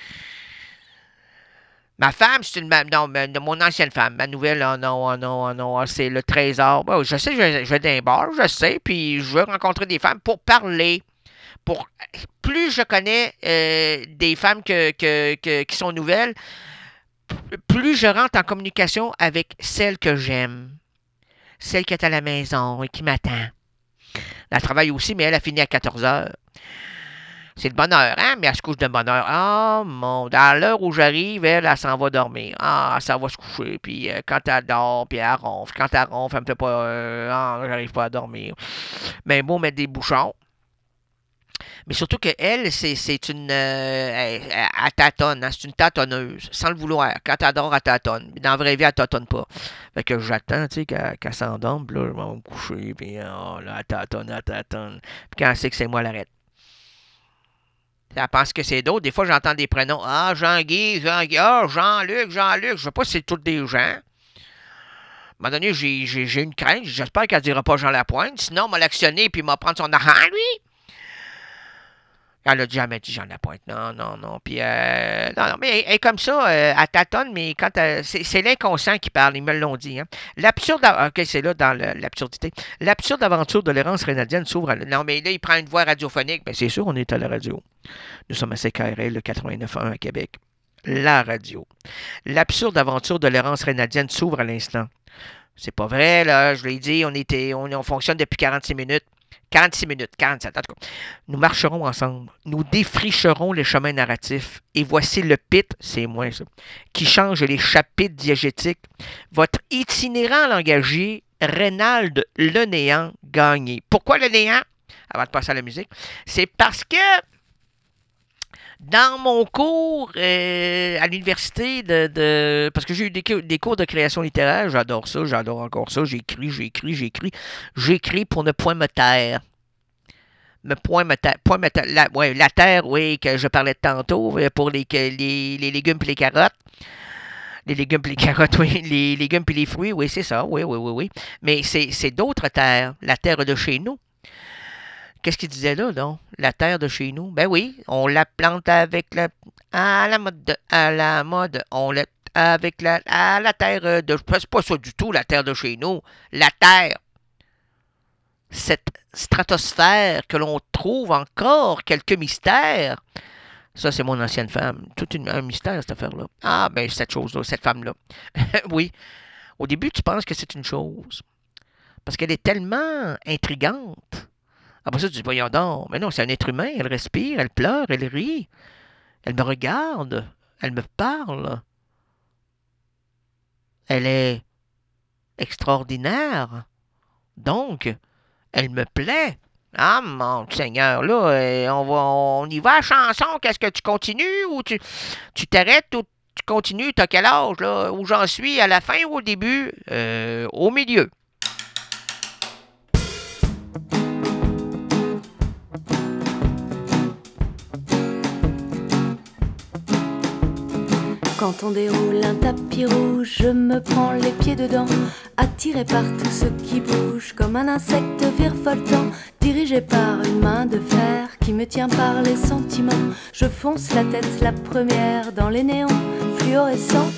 Ma femme, c'est une. Non, mon ancienne femme. Ma nouvelle, oh non, oh non, oh non, c'est le trésor. Bon, je sais, je vais dans un bar, je sais, puis je veux rencontrer des femmes pour parler. Pour, plus je connais des femmes qui sont nouvelles, plus je rentre en communication avec celle que j'aime. Celle qui est à la maison et qui m'attend. Elle travaille aussi, mais elle a fini à 14 heures. C'est le bonheur, hein? Mais elle se couche de bonheur. Ah, mon... À l'heure où j'arrive, elle s'en va dormir. Ah, ça va se coucher. Puis quand elle dort, puis elle ronfle. Quand elle ronfle, elle me fait pas... ah, j'arrive pas à dormir. Mais bon, mettre des bouchons. Mais surtout qu'elle, c'est une... elle tâtonne, hein? C'est une tâtonneuse. Sans le vouloir. Quand elle dort, elle tâtonne. Dans la vraie vie, elle tâtonne pas. Fait que j'attends, tu sais, qu'elle s'endorme. Puis là, je vais me coucher. Puis oh, là, elle tâtonne, elle tâtonne. Puis quand elle sait que c'est moi, elle arrête. Elle pense que c'est d'autres. Des fois, j'entends des prénoms. Ah, Jean-Guy, Jean-Guy. Ah, Jean-Luc, Jean-Luc. Je sais pas si c'est tous des gens. À un moment donné, j'ai une crainte. J'espère qu'elle ne dira pas Jean Lapointe. Sinon, on m'a l'actionné puis il m'a prendre son argent, lui. Elle a jamais dit Jean Lapointe. Non, non, non. Puis, non, non, mais elle est comme ça. Elle tâtonne, mais quand c'est l'inconscient qui parle. Ils me l'ont dit. Hein. L'absurde. Ok, c'est là dans l'absurdité. L'absurde aventure de l'errance rénadienne s'ouvre. Non, mais là, il prend une voix radiophonique. Ben, c'est sûr, on est à la radio. Nous sommes à CKRL, le 89.1 à Québec. La radio. L'absurde aventure de l'errance rénadienne s'ouvre à l'instant. C'est pas vrai, là. Je l'ai dit, on fonctionne depuis 46 minutes. 46 minutes, 47, en tout cas. Nous marcherons ensemble. Nous défricherons les chemins narratifs. Et voici le pit, c'est moins ça, qui change les chapitres diégétiques. Votre itinérant langagier, Reynald Le Néant Gagné. Pourquoi le néant? Avant de passer à la musique. C'est parce que dans mon cours à l'université parce que j'ai eu des cours de création littéraire, j'adore ça, j'adore encore ça, j'écris pour ne point me taire. La terre, oui, que je parlais de tantôt, pour les légumes et les carottes. Les légumes et les carottes, oui, les légumes et les fruits, oui, c'est ça, oui, oui, oui, oui. Mais c'est d'autres terres, la terre de chez nous. Qu'est-ce qu'il disait là, non? La terre de chez nous. Ben oui, on la plante avec à la mode. On la, avec à la terre de, c'est pas ça du tout, la terre de chez nous. La terre. Cette stratosphère que l'on trouve encore quelques mystères. Ça, c'est mon ancienne femme. Un mystère, cette affaire-là. Ah, ben, cette chose-là, cette femme-là. Oui. Au début, tu penses que c'est une chose. Parce qu'elle est tellement intrigante. Après ça, tu dis, voyons donc. Mais non, c'est un être humain. Elle respire, elle pleure, elle rit. Elle me regarde. Elle me parle. Elle est extraordinaire. Donc, elle me plaît. Ah, mon Seigneur, là, on y va à la chanson. Qu'est-ce que tu continues ou tu t'arrêtes ou tu continues? T'as quel âge, là? Où j'en suis? À la fin ou au début? Au milieu. Quand on déroule un tapis rouge, je me prends les pieds dedans, attiré par tout ce qui bouge, comme un insecte virevoltant, dirigé par une main de fer qui me tient par les sentiments. Je fonce la tête la première dans les néons fluorescents.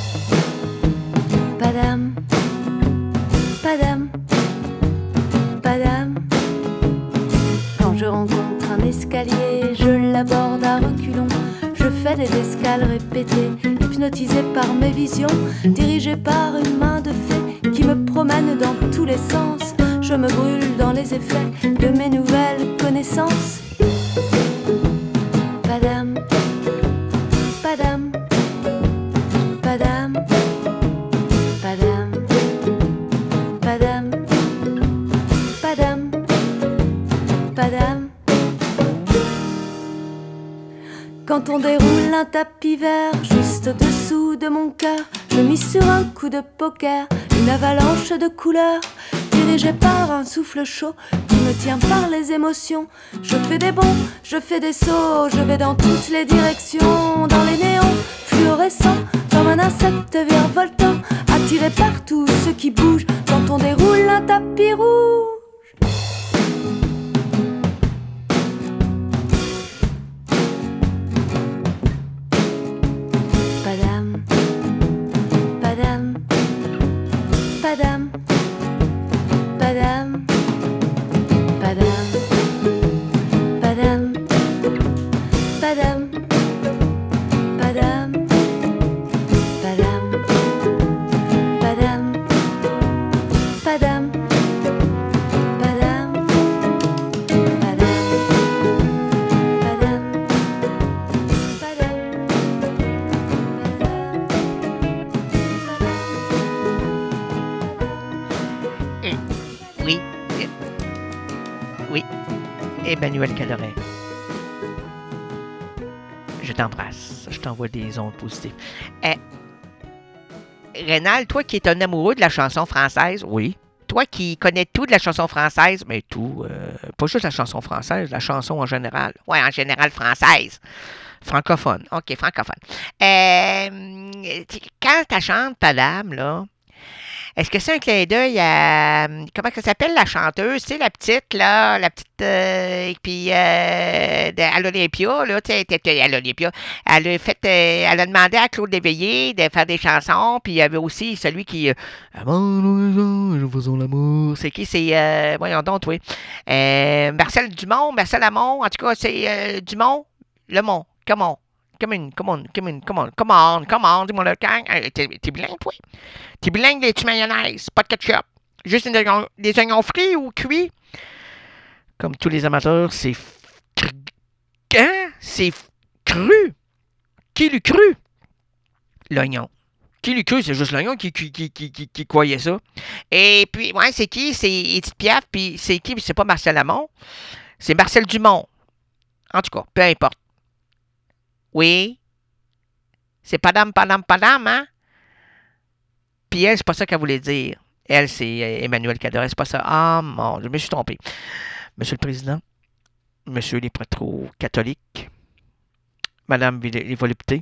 Padam, padam, padam. Quand je rencontre un escalier, je l'aborde à reculons. Je fais des escales répétées, hypnotisé par mes visions, dirigé par une main de fée qui me promène dans tous les sens. Je me brûle dans les effets de mes nouvelles connaissances. Padam, padam, padam, padam, padam, padam, padam. Quand on déroule un tapis vert juste au-dessous de mon cœur, je mise sur un coup de poker une avalanche de couleurs, dirigée par un souffle chaud qui me tient par les émotions. Je fais des bonds, je fais des sauts, je vais dans toutes les directions, dans les néons fluorescents, comme un insecte virevoltant, attiré par tout ce qui bouge quand on déroule un tapis rouge. Padam, padam, padam, padam, padam, padam, padam, padam, padam, padam, padam, padam, Oui. Oui. Emmanuel Cadoret. Je t'embrasse. Je t'envoie des ondes positives. Rénal, toi qui es un amoureux de la chanson française, oui. Toi qui connais tout de la chanson française, mais tout, pas juste la chanson française, la chanson en général. Ouais, en général française. Francophone. OK, francophone. Quand tu chantes Padam, là, est-ce que c'est un clin d'œil à... Comment ça s'appelle, la chanteuse? Tu sais, la petite, là, la petite... puis, à l'Olympia, là, tu sais, à l'Olympia, elle a demandé à Claude Léveillé de faire des chansons, puis il y avait aussi celui qui... nous faisons l'amour. C'est qui? C'est... voyons donc, oui. Marcel Dumont, Marcel Amont, en tout cas, c'est Dumont, Lemont, comment? Come on, dis-moi le gang. T'es bilingue, toi? T'es bilingue, les mayonnaise, pas de ketchup. Juste des oignons frits ou cuits. Comme tous les amateurs, c'est c'est cru. Qui l'eût cru? L'oignon. Qui l'eût cru? C'est juste l'oignon qui croyait ça. Et puis, ouais, c'est qui? C'est Edith Piaf, puis c'est qui? Puis c'est pas Marcel Amont. C'est Marcel Dumont. En tout cas, peu importe. Oui. C'est padam, hein? Puis elle, c'est pas ça qu'elle voulait dire. Elle, c'est Emmanuel Cadoret, c'est pas ça. Ah, mon, je me suis trompé. Monsieur le Président, Monsieur les prêtres catholiques, Madame les voluptés,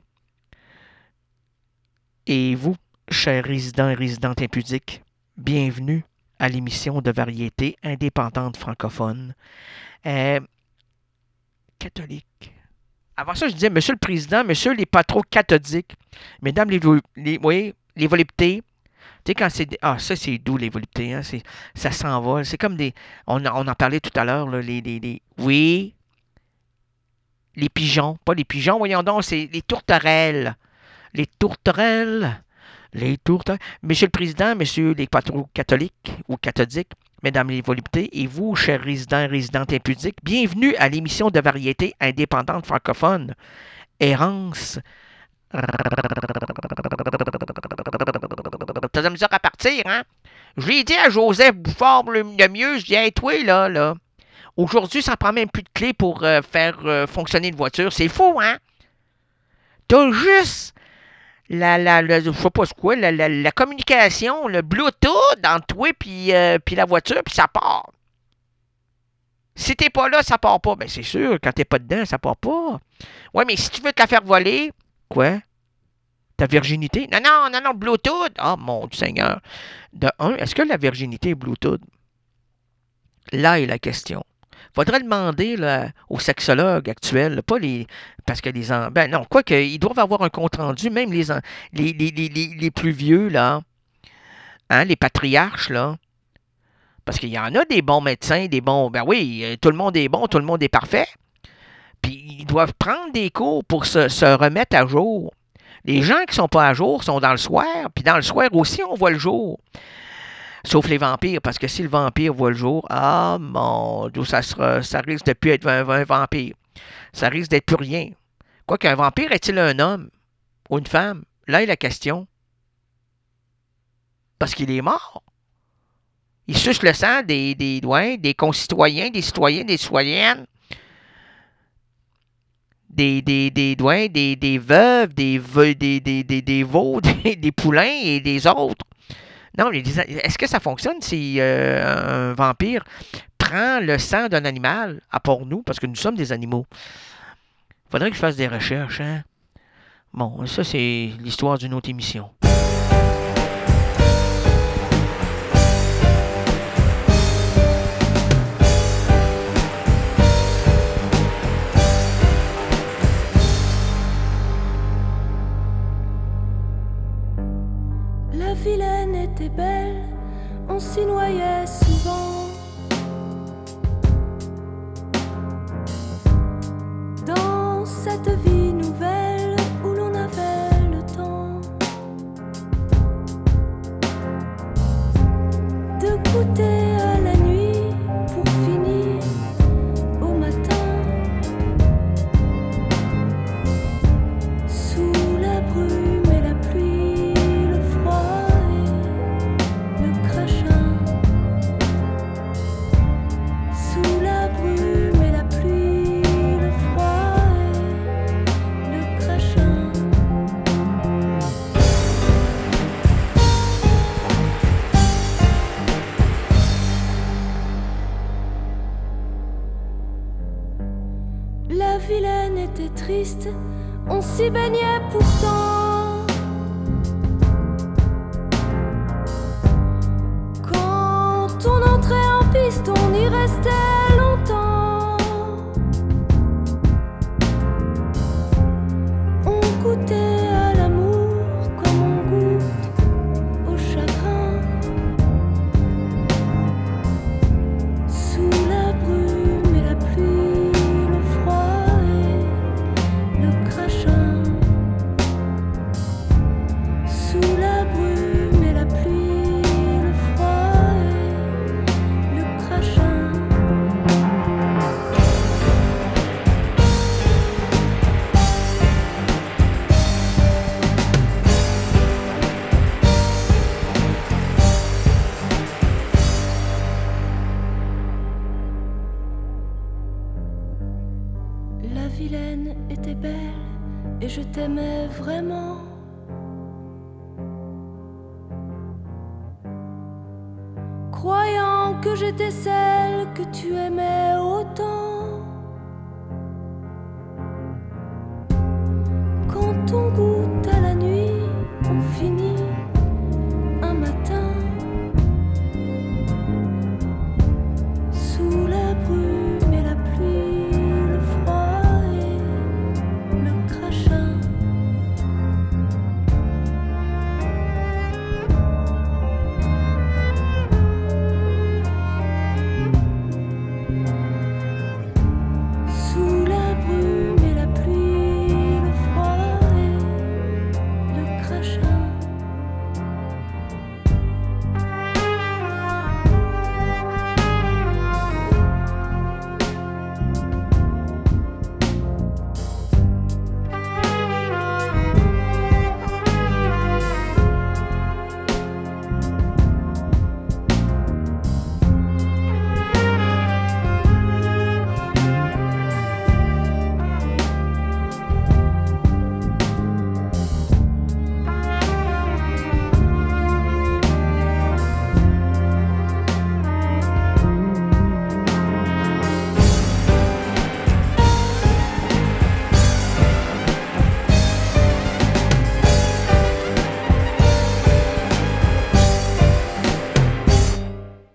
et vous, chers résidents et résidentes impudiques, bienvenue à l'émission de variété indépendante francophone. Catholique. Avant ça, je disais, Monsieur le Président, Monsieur les patrons cathodiques, Mesdames les voluptés. Tu sais, quand c'est... Ah, ça, c'est doux, les voluptés. Hein? Ça s'envole. C'est comme des... On en parlait tout à l'heure, là, Oui. les pigeons. Pas les pigeons, voyons donc, c'est les tourterelles. Les tourterelles. Les tourterelles. Monsieur le Président, messieurs les patrons catholiques ou cathodiques, mesdames les voluptés, et vous, chers résidents et résidentes impudiques, bienvenue à l'émission de variété indépendante francophone, Errance. T'as de la misère à partir, hein? J'ai dit à Joseph Bouffard le mieux, je dis, hey, toi, là, aujourd'hui, ça prend même plus de clés pour faire fonctionner une voiture. C'est fou, hein? T'as juste je sais pas ce quoi, la communication, le Bluetooth entre toi puis la voiture, puis ça part. Si t'es pas là, ça part pas. Ben c'est sûr, quand t'es pas dedans, ça part pas. Ouais, mais si tu veux te la faire voler, quoi? Ta virginité? Non, Bluetooth. Oh mon Seigneur. De un, est-ce que la virginité est Bluetooth? Là est la question. Faudrait demander là, aux sexologues actuels, pas les. Parce que les. Ben non, quoique, ils doivent avoir un compte-rendu, même les plus vieux, là. Hein, les patriarches, là. Parce qu'il y en a des bons médecins, des bons. Ben oui, tout le monde est bon, tout le monde est parfait. Puis ils doivent prendre des cours pour se remettre à jour. Les gens qui sont pas à jour sont dans le soir, puis dans le soir aussi, on voit le jour. Sauf les vampires, parce que si le vampire voit le jour, ah mon Dieu, ça risque de plus être un vampire. Ça risque d'être plus rien. Quoi qu'un vampire, est-il un homme ou une femme? Là est la question. Parce qu'il est mort. Il suce le sang des concitoyens, des citoyens, des citoyennes, des veuves, des veaux, des poulains et des autres. Non, mais est-ce que ça fonctionne si un vampire prend le sang d'un animal, à part nous, parce que nous sommes des animaux? Faudrait que je fasse des recherches, hein? Bon, ça, c'est l'histoire d'une autre émission. La vilaine était belle, on s'y noyait souvent. Dans cette vie nouvelle où l'on avait le temps de goûter à la nuit pour finir au matin sous la brume et la pluie, le froid et le crachin. Sous la brume et la pluie, le froid et le crachin. La vilaine était triste, on s'y baignait pourtant. Quand on entrait en piste, on y restait longtemps. On goûtait à l'amour comme on goûte au chagrin. Sous la brume et la pluie, le froid et le crachin. Sous la brume et la pluie, le froid et le crachin. La vilaine était belle et je t'aimais vraiment. Croyant que j'étais celle que tu aimais autant.